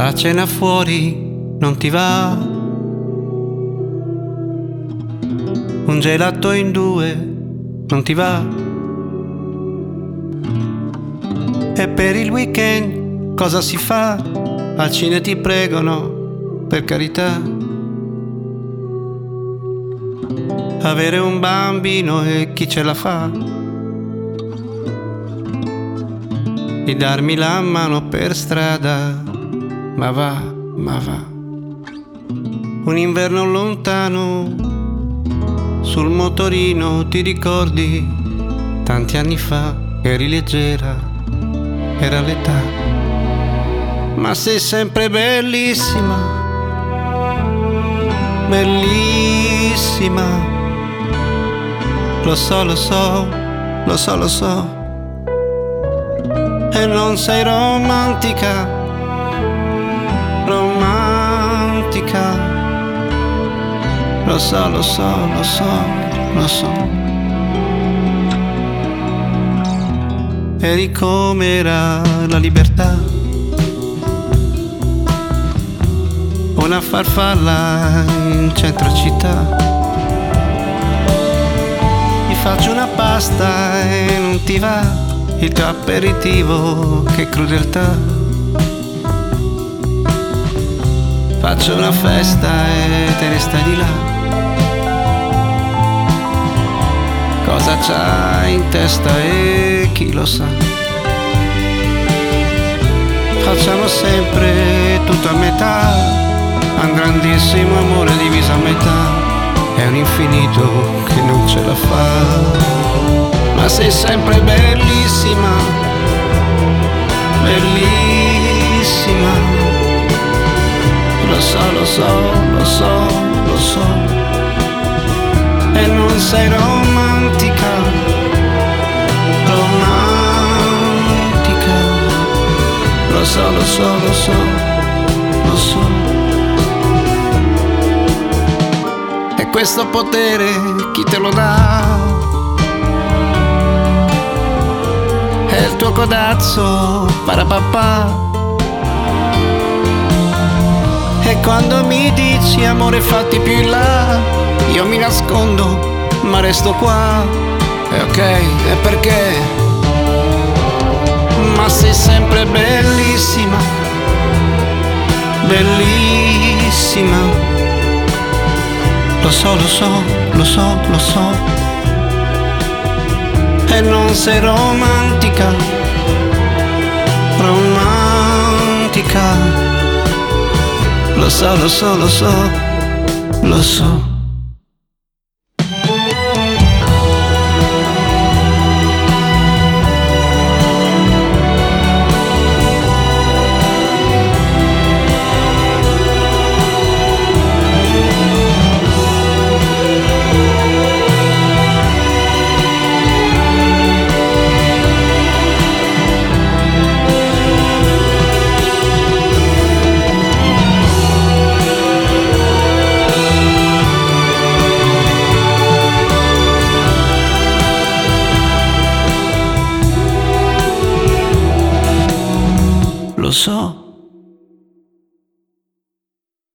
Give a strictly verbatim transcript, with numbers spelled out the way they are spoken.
a cena fuori non ti va? Un gelato in due non ti va? E per il weekend cosa si fa? Al cine ti pregano, per carità. Avere un bambino e chi ce la fa? Di darmi la mano per strada, ma va, ma va. Un inverno lontano, sul motorino ti ricordi? Tanti anni fa eri leggera, era l'età. Ma sei sempre bellissima, bellissima. Lo so, lo so, lo so, lo so. E non sei romantica, romantica. Lo so, lo so, lo so, lo so. Eri come era la libertà, una farfalla in centro città. Mi faccio una pasta e non ti va il tuo aperitivo, che crudeltà. Faccio una festa e te ne stai di là. Cosa c'hai in testa e chi lo sa? Facciamo sempre tutto a metà, un grandissimo amore diviso a metà. È un infinito che non ce la fa. Ma sei sempre bellissima, bellissima. Lo so, lo so, lo so, lo so. E non sei romantica, romantica. Lo so, lo so, lo so, lo so. E questo potere chi te lo dà? È il tuo codazzo, parapapà. E quando mi dici amore fatti più in là, io mi nascondo ma resto qua. E ok, e perché? Ma sei sempre bellissima, bellissima. Lo so, lo so, lo so, lo so. E non sei romantica, romantica. Lo so, lo so, lo so, lo so.